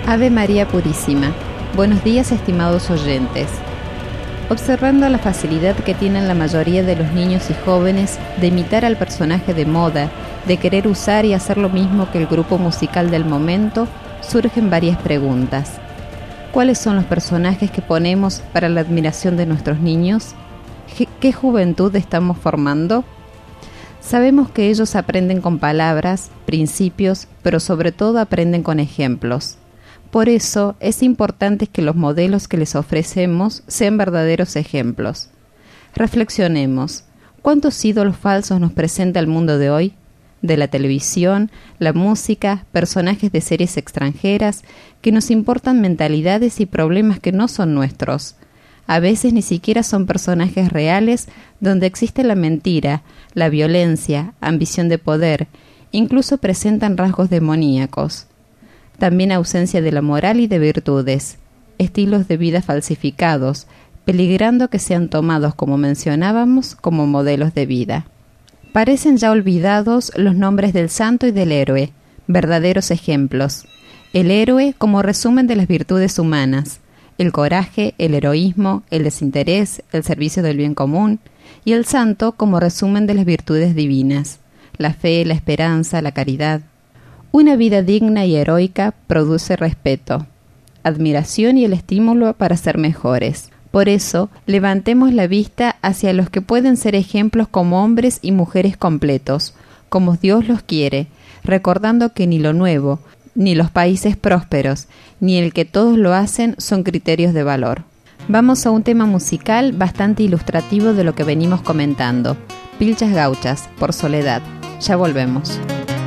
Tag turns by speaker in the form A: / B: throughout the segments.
A: Ave María Purísima. Buenos días, estimados oyentes. Observando la facilidad que tienen la mayoría de los niños y jóvenes de imitar al personaje de moda, de querer usar y hacer lo mismo que el grupo musical del momento, surgen varias preguntas. ¿Cuáles son los personajes que ponemos para la admiración de nuestros niños? ¿Qué juventud estamos formando? Sabemos que ellos aprenden con palabras, principios, pero sobre todo aprenden con ejemplos. Por eso es importante que los modelos que les ofrecemos sean verdaderos ejemplos. Reflexionemos, ¿cuántos ídolos falsos nos presenta el mundo de hoy? De la televisión, la música, personajes de series extranjeras, que nos importan mentalidades y problemas que no son nuestros. A veces ni siquiera son personajes reales donde existe la mentira, la violencia, ambición de poder, incluso presentan rasgos demoníacos. También ausencia de la moral y de virtudes, estilos de vida falsificados, peligrando que sean tomados, como mencionábamos, como modelos de vida. Parecen ya olvidados los nombres del santo y del héroe, verdaderos ejemplos. El héroe como resumen de las virtudes humanas, el coraje, el heroísmo, el desinterés, el servicio del bien común, y el santo como resumen de las virtudes divinas, la fe, la esperanza, la caridad. Una vida digna y heroica produce respeto, admiración y el estímulo para ser mejores. Por eso, levantemos la vista hacia los que pueden ser ejemplos como hombres y mujeres completos, como Dios los quiere, recordando que ni lo nuevo, ni los países prósperos, ni el que todos lo hacen son criterios de valor. Vamos a un tema musical bastante ilustrativo de lo que venimos comentando. Pilchas Gauchas, por Soledad. Ya volvemos.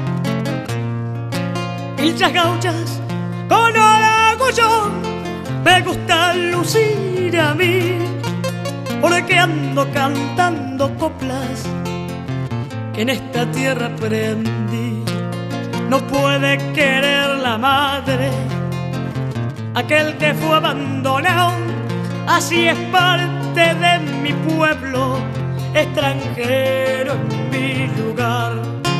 B: Pilchas gauchas, con orgullo, me gusta lucir a mí, porque ando cantando coplas que en esta tierra aprendí. No puede querer la madre aquel que fue abandonado, así es parte de mi pueblo, extranjero en mi lugar.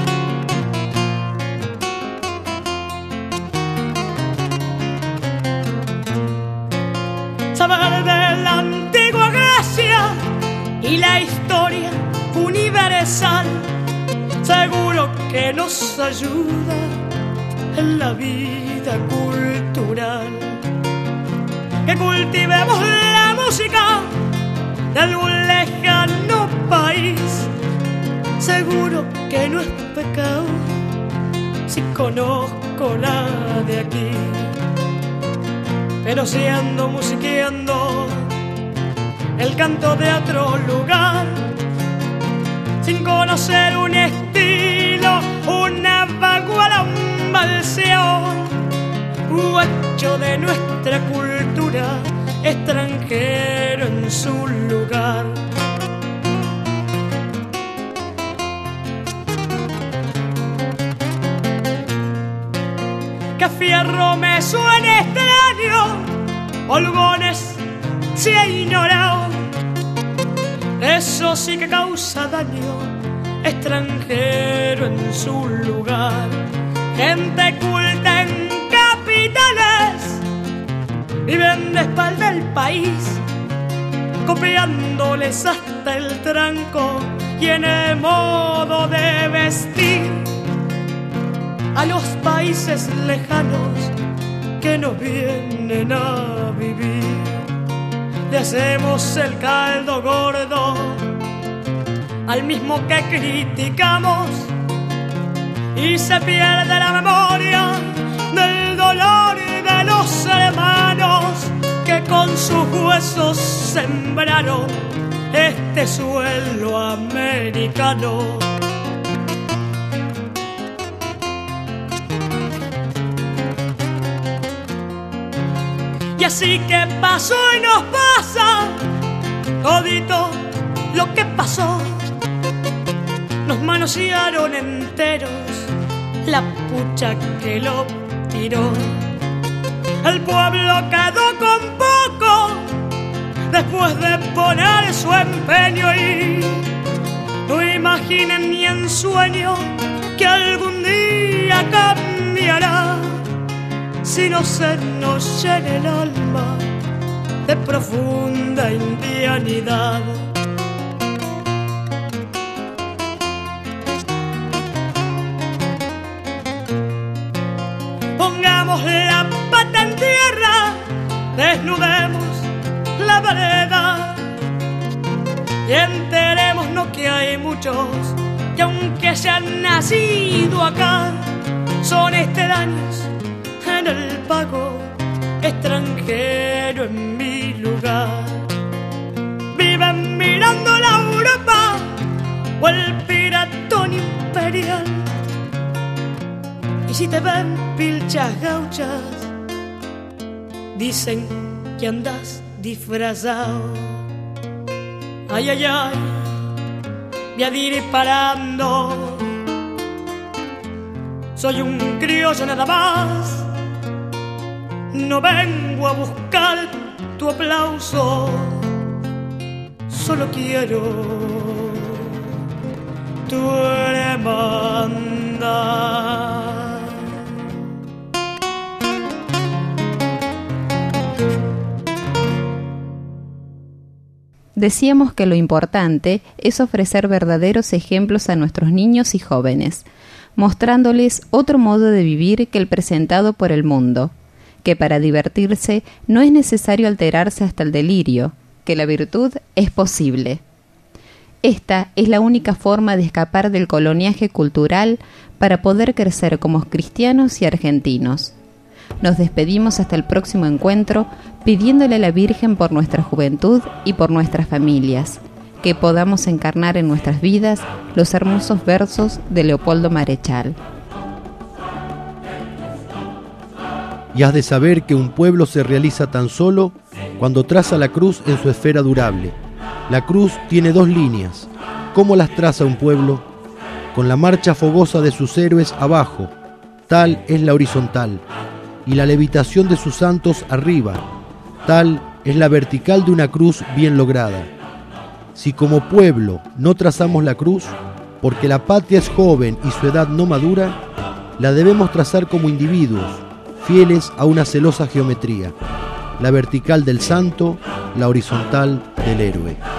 B: Saber de la antigua Grecia y la historia universal seguro que nos ayuda en la vida cultural. Que cultivemos la música de algún lejano país, seguro que no es pecado si conozco la de aquí. Pero si ando musiqueando el canto de otro lugar, sin conocer un estilo, una baguala, un balseo, guacho de nuestra cultura, extranjero en su lugar. Que fierro me suene extraño, polvones se ha ignorado, eso sí que causa daño, extranjero en su lugar. Gente culta en capitales, viven de espalda el país, copiándoles hasta el tranco y en el modo de vestir a los países lejanos que nos vienen a vivir. Le hacemos el caldo gordo al mismo que criticamos y se pierde la memoria del dolor de los hermanos que con sus huesos sembraron este suelo americano. Y así que pasó y nos pasa todito lo que pasó. Nos manosearon enteros la pucha que lo tiró. El pueblo quedó con poco después de poner su empeño y no imaginen ni en sueño que algún día cambiará sino se nos llena el alma de profunda indianidad. Pongamos la pata en tierra, desnudemos la vereda y enterémonos que hay muchos que aunque hayan nacido acá son extraños en el pago, extranjero en mi lugar. Viven mirando la Europa o el piratón imperial, y si te ven pilchas gauchas dicen que andas disfrazado. Ay, ay, ay, voy a ir parando. Soy un criollo nada más, no vengo a buscar tu aplauso, solo quiero tu hermandad.
A: Decíamos que lo importante es ofrecer verdaderos ejemplos a nuestros niños y jóvenes, mostrándoles otro modo de vivir que el presentado por el mundo, que para divertirse no es necesario alterarse hasta el delirio, que la virtud es posible. Esta es la única forma de escapar del coloniaje cultural para poder crecer como cristianos y argentinos. Nos despedimos hasta el próximo encuentro, pidiéndole a la Virgen por nuestra juventud y por nuestras familias, que podamos encarnar en nuestras vidas los hermosos versos de Leopoldo Marechal.
C: Y has de saber que un pueblo se realiza tan solo cuando traza la cruz en su esfera durable. La cruz tiene dos líneas. ¿Cómo las traza un pueblo? Con la marcha fogosa de sus héroes abajo, tal es la horizontal, y la levitación de sus santos arriba, tal es la vertical de una cruz bien lograda. Si como pueblo no trazamos la cruz, porque la patria es joven y su edad no madura, la debemos trazar como individuos, fieles a una celosa geometría, la vertical del santo, la horizontal del héroe.